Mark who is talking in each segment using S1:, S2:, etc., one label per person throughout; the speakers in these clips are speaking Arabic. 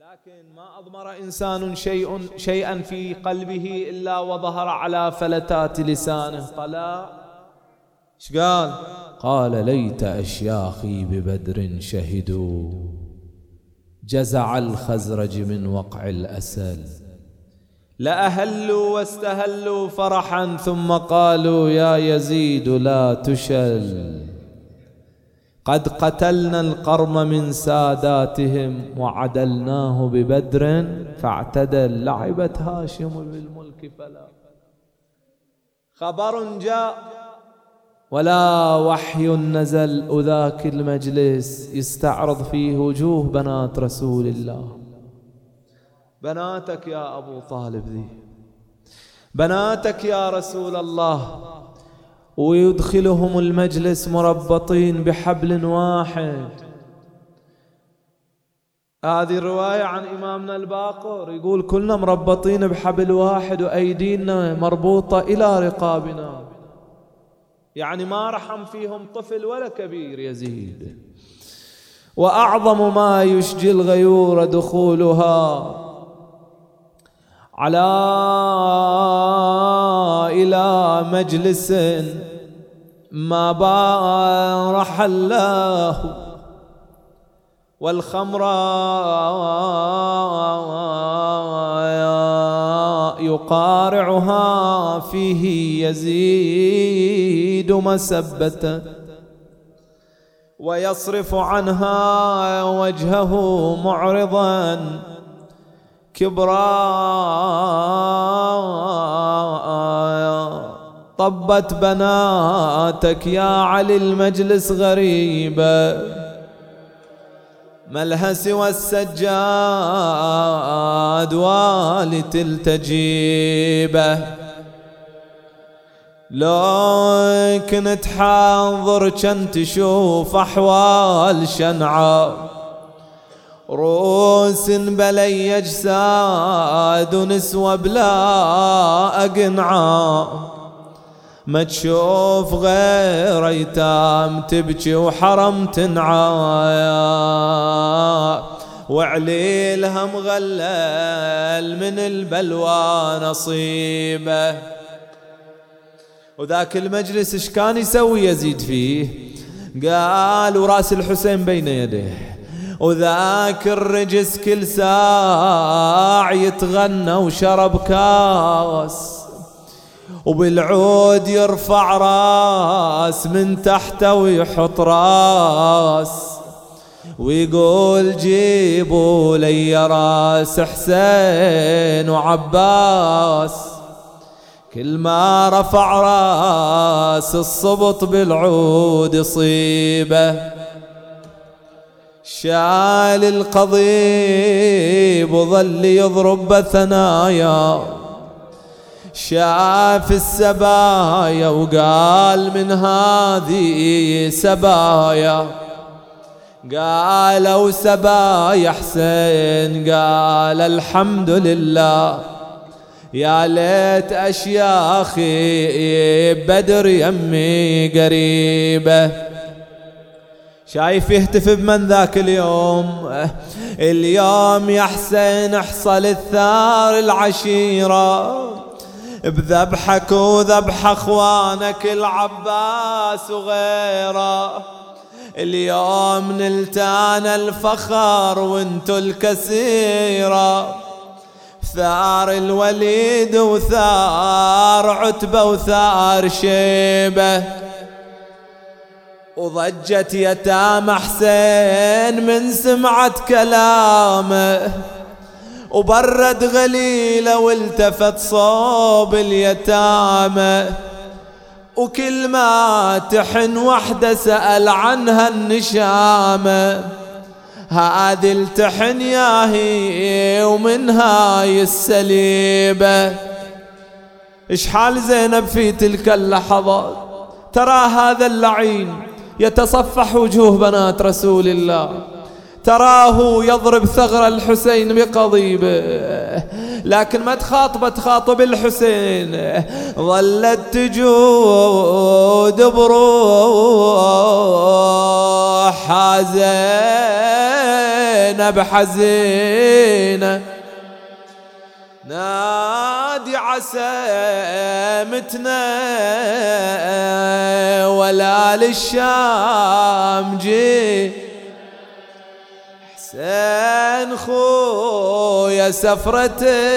S1: لكن ما أضمر إنسان شيئا في قلبه إلا وظهر على فلتات لسانه. طلع إيش قال؟ قال ليت أشياخي ببدر شهدوا جزع الخزرج من وقع الأسل، لأهلوا واستهلوا فرحا ثم قالوا يا يزيد لا تشل، قد قتلنا القرم من ساداتهم وعدلناه ببدر فاعتدل، لعبت هاشم بالملك فلا. خبر جاء ولا وحي نزل، وذاك المجلس يستعرض فيه وجوه بنات رسول الله. بناتك يا أبو طالب ذي، بناتك يا رسول الله، ويدخلهم المجلس مربطين بحبل واحد. هذه الرواية عن إمامنا الباقر، يقول كلنا مربطين بحبل واحد وأيدينا مربوطة إلى رقابنا، يعني ما رحم فيهم طفل ولا كبير يزيد. وأعظم ما يشجي الغيور دخولها على إلى مجلس ما بارح الله، والخمر يقارعها فيه يزيد مسبة، ويصرف عنها وجهه معرضا كبرا. طبت بناتك يا علي المجلس غريبة، ملها سوى السجاد ولتلتجيبه. لو كنت حاضر كنت تشوف أحوال شنعاء، روس بلي أجساد ونسوى بلا أقنعاء، ما تشوف غير أيتام تبكي وحرم تنعايا، وعليلها مغلل من البلوى نصيبه. وذاك المجلس ايش كان يسوي يزيد فيه؟ قال وراس الحسين بين يديه، وذاك الرجس كل ساع يتغنى وشرب كاس، وبالعود يرفع راس من تحته ويحط راس، ويقول جيبوا لي راس حسين وعباس. كل ما رفع راس الصبط بالعود يصيبه، شال القضيب وظل يضرب بثنايا، شاف السبايا وقال من هذه سبايا، قالوا سبايا حسين، قال الحمد لله، يا ليت أشياخي بدر يمي قريبة. شايف يهتف بمن ذاك اليوم؟ اليوم يا حسين احصل الثار العشيرة بذبحك وذبح اخوانك العباس وغيره. اليوم نلتانا الفخر وانتو الكسيرة، ثار الوليد وثار عتبة وثار شيبة، وضجت يتامى حسين من سمعت كلامه، وبرد غليله والتفت صوب اليتامى، وكل ما تحن وحده سأل عنها النشامة، هذه التحن ياهي ومن هاي السليبة. إيش حال زينب في تلك اللحظات؟ ترى هذا اللعين يتصفح وجوه بنات رسول الله، تراه يضرب ثغر الحسين بقضيبه، لكن ما تخاطب الحسين. ظلت تجود بروحها زينب حزينة، نادي عسامتنا ولا للشام جي، حسين خويا سفرة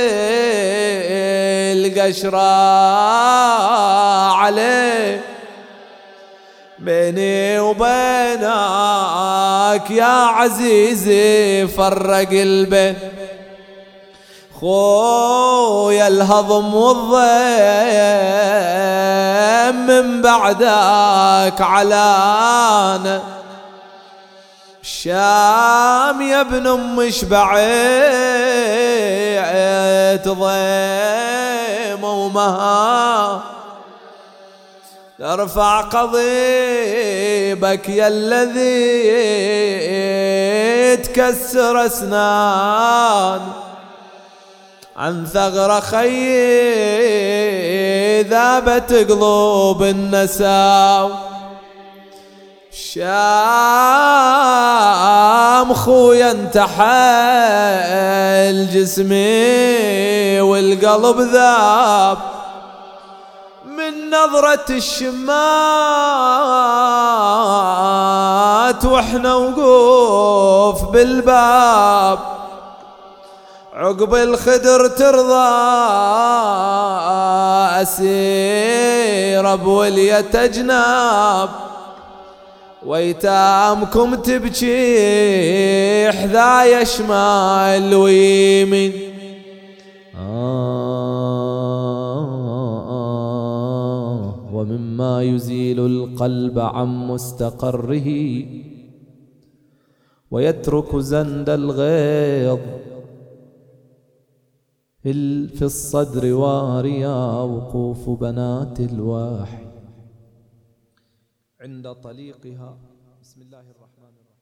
S1: القشرة عليه، بيني وبينك يا عزيزي فرق البين، خويا الهضم والضيم من بعدك علانا، الشام يا ابن ام شبعت ضيم ومها، ترفع قضيبك يا الذي تكسر اسنان، عن ثغر خيي ذابت قلوب النساو، شام خويا انتحل جسمي والقلب ذاب، من نظرة الشمات واحنا وقوف بالباب، عقب الخدر ترضى أسير بولية أجناب، ويتامكم تبكي حذايا شمال ويمين. ومما يزيل القلب عن مستقره ويترك زند الغيظ في الصدر واريا، وقوف بنات الواحي عند طليقها. بسم الله الرحمن الرحيم.